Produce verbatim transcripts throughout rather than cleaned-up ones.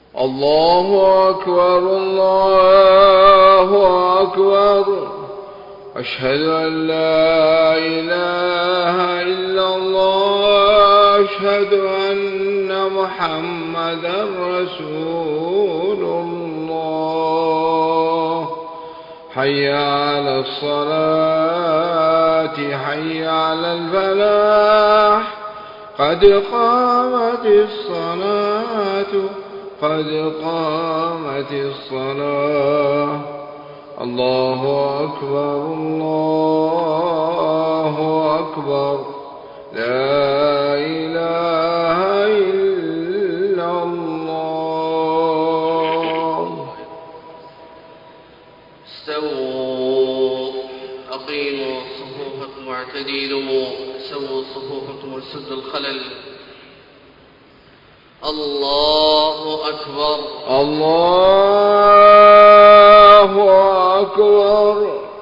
الله أكبر الله أكبر. أشهد أن لا إله إلا الله. أشهد أن محمدا رسول الله. حي على الصلاة حي على الفلاح. قد قامت الصلاة قد قامت الصلاة. الله أكبر الله أكبر. لا إله إلا الله. استووا أقيموا صفوفكم واعتدلوا. سووا صفوفكم وسدوا الخلل. الله أكبر الله أكبر.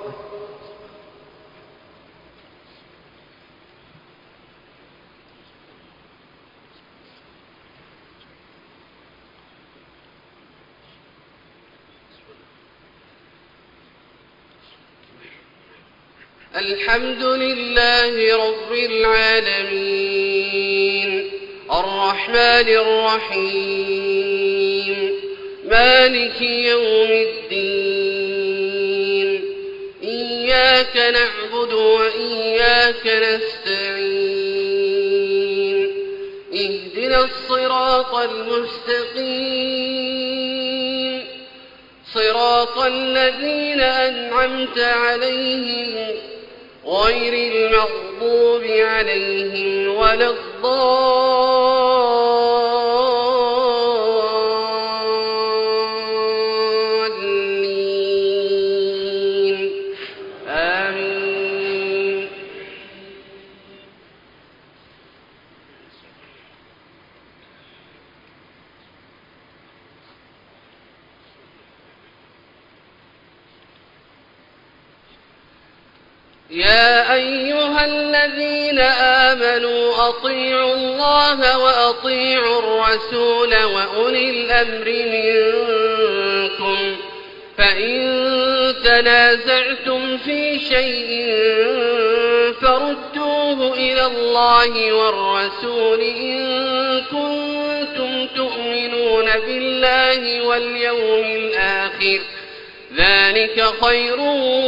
الحمد لله رب العالمين الرحمن الرحيم مالك يوم الدين. إياك نعبد وإياك نستعين. اهدنا الصراط المستقيم صراط الذين أنعمت عليهم غير المغضوب عليهم ولا الضالين. آمين. يا أيها الذين آمنوا أطيعوا الله وأطيعوا الرسول وأولي الأمر منكم. فإن تنازعتم في شيء فردوه إلى الله والرسول إن كنتم تؤمنون بالله واليوم الآخر. ذلك خير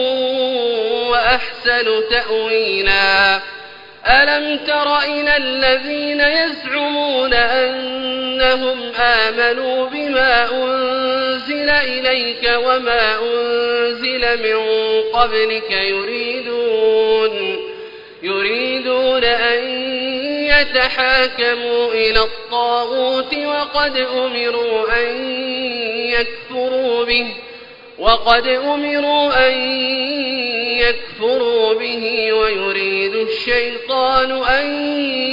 وأحسن تأويلا. ألم تر إلى الذين يزعمون أنهم آمنوا بما أنزل إليك وما أنزل من قبلك يريدون يريدون أن يتحاكموا إلى الطاغوت وقد أمروا أن يكفروا به وقد أمروا أن يكفروا به ويريد الشيطان أن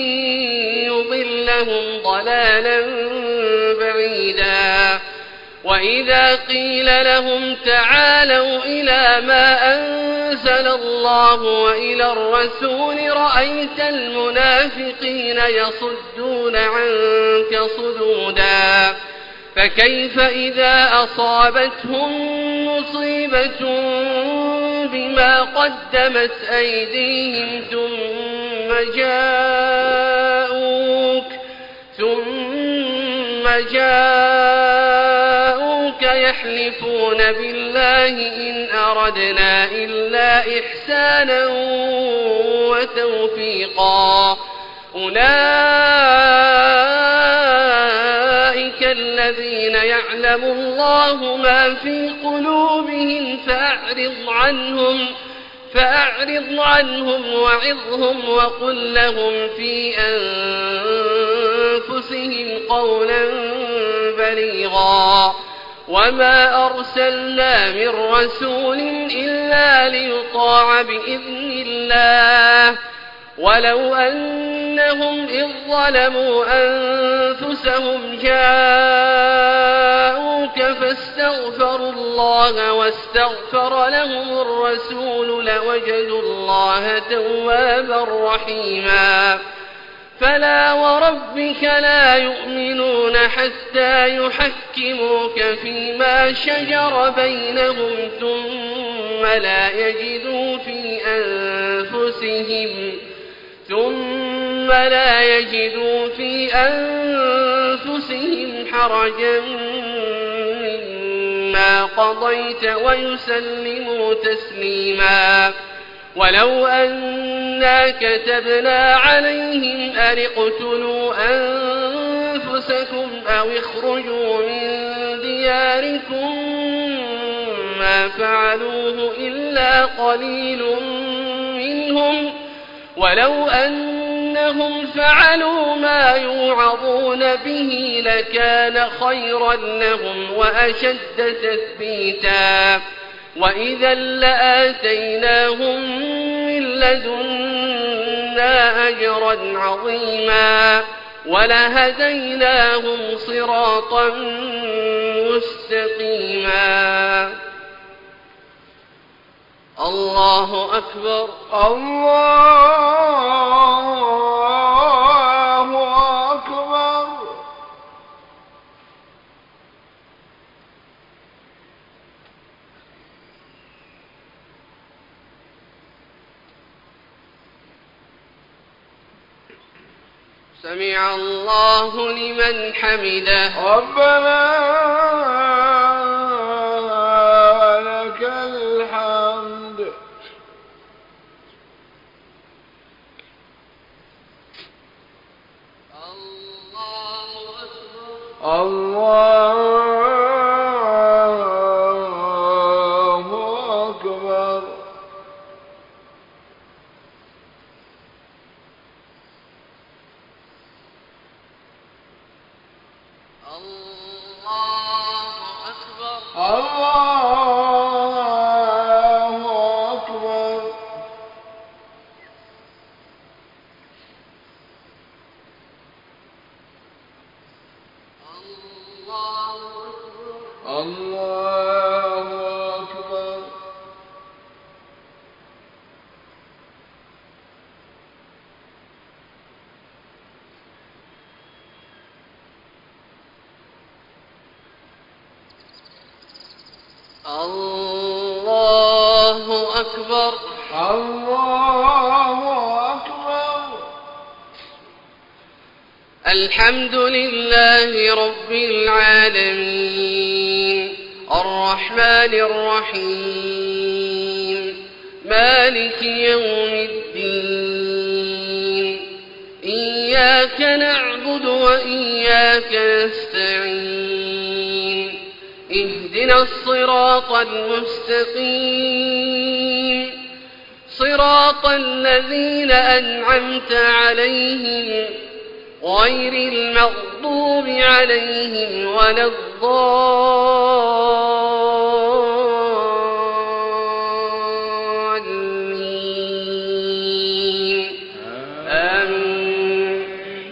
يضلهم ضلالا بعيدا. وإذا قيل لهم تعالوا إلى ما أنزل الله وإلى الرسول رأيت المنافقين يصدون عنك صدودا. فكيف إذا أصابتهم مصيبة بما قدمت أيديهم ثم جاءوك ثم جاءوك يحلفون بالله إن أردنا إلا إحسانا وتوفيقا. أولئك الذين يعلم الله ما في قلوبهم فأعرض عنهم فأعرض عنهم وعظهم وقل لهم في أنفسهم قولا بليغا. وما أرسلنا من رسول إلا ليطاع بإذن الله ولو أنهم إذ ظلموا أنفسهم جاءوك فاستغفروا الله واستغفر لهم الرسول لوجدوا الله توابا رحيما. فلا وربك لا يؤمنون حتى يحكموك فيما شجر بينهم ثم لا يجدوا في أنفسهم ثم لا يجدوا في أنفسهم حرجا مما قضيت ويسلموا تسليما. ولو أنا كتبنا عليهم أن اقتلوا أنفسكم أو اخرجوا من دياركم ما فعلوه إلا قليل منهم ولو أنهم فعلوا ما يوعظون به لكان خيرا لهم وأشد تثبيتا وإذا لآتيناهم من لدنا أجرا عظيما ولهديناهم صراطا مستقيما. الله أكبر. الله أكبر. سمع الله لمن حمده. ربنا لك الحمد. الله أكبر. الله أكبر. الله أكبر. الله أكبر. الله أكبر. الله أكبر. الله أكبر. الحمد لله رب العالمين الرحمن الرحيم مالك يوم الدين إياك نعبد وإياك نستعين اهدنا الصراط المستقيم صراط الذين أنعمت عليهم غير المغضوب عليهم ولا الضالين آمين.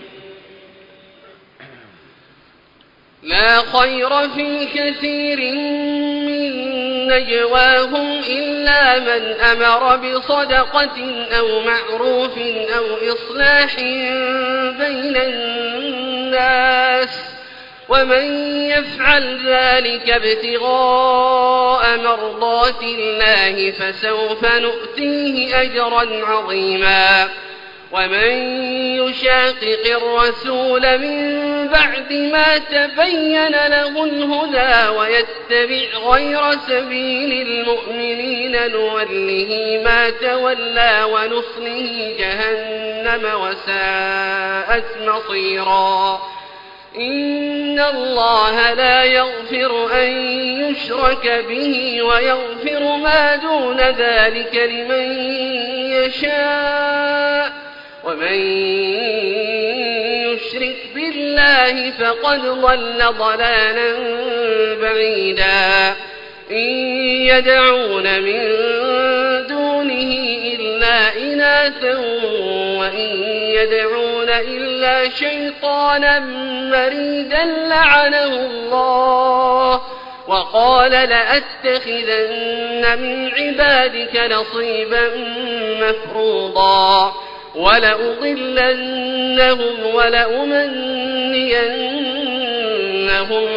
لا خير في كثير من نجواهم إلا من أمر بصدقة أو معروف أو إصلاح بين الناس ومن يفعل ذلك ابتغاء مرضات الله فسوف نؤتيه أجرا عظيما. ومن يشاقق الرسول من بعد ما تبين له الهدى ويتبع غير سبيل المؤمنين نوله ما تولى ونصله جهنم وساءت مصيرا. إن الله لا يغفر أن يشرك به ويغفر ما دون ذلك لمن يشاء ومن يشرك بالله فقد ضل ضلالا بعيدا. إن يدعون من دونه إلا إناثا وإن يدعون إلا شيطانا مريدا لعنه الله وقال لأتخذن من عبادك نصيبا مفروضا. ولأضلنهم ولأمنينهم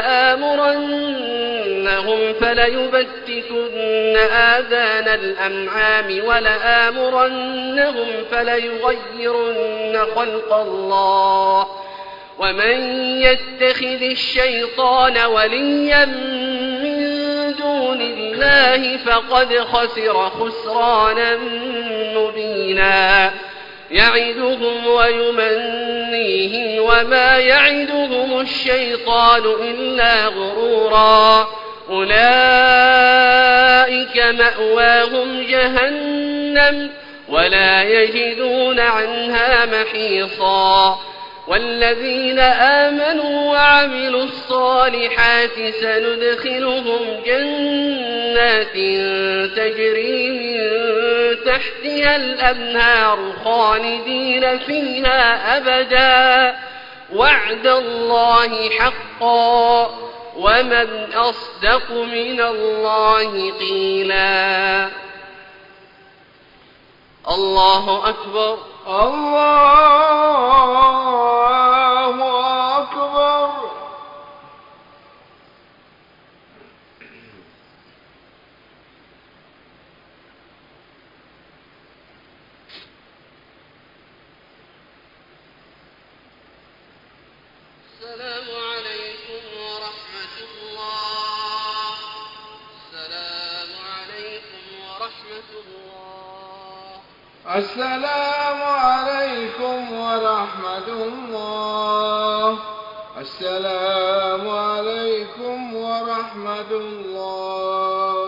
ولآمرنهم فليبتكن آذان الأنعام ولآمرنهم فليغيرن خلق الله ومن يتخذ الشيطان وليا من دون الله فقد خسر خسرانا مبينا يعدهم ويمنيهم وما يعدهم الشيطان إلا غرورا أولئك مأواهم جهنم ولا يجدون عنها محيصا والذين آمنوا وعملوا الصالحات سندخلهم جنات تجري من تحتها الأنهار خالدين فيها أبدا وعد الله حقا ومن أصدق من الله قيلا. الله أكبر. الله أكبر. السلام عليكم ورحمة الله. السلام عليكم ورحمة الله. السلام عليكم ورحمة الله. السلام عليكم ورحمة الله.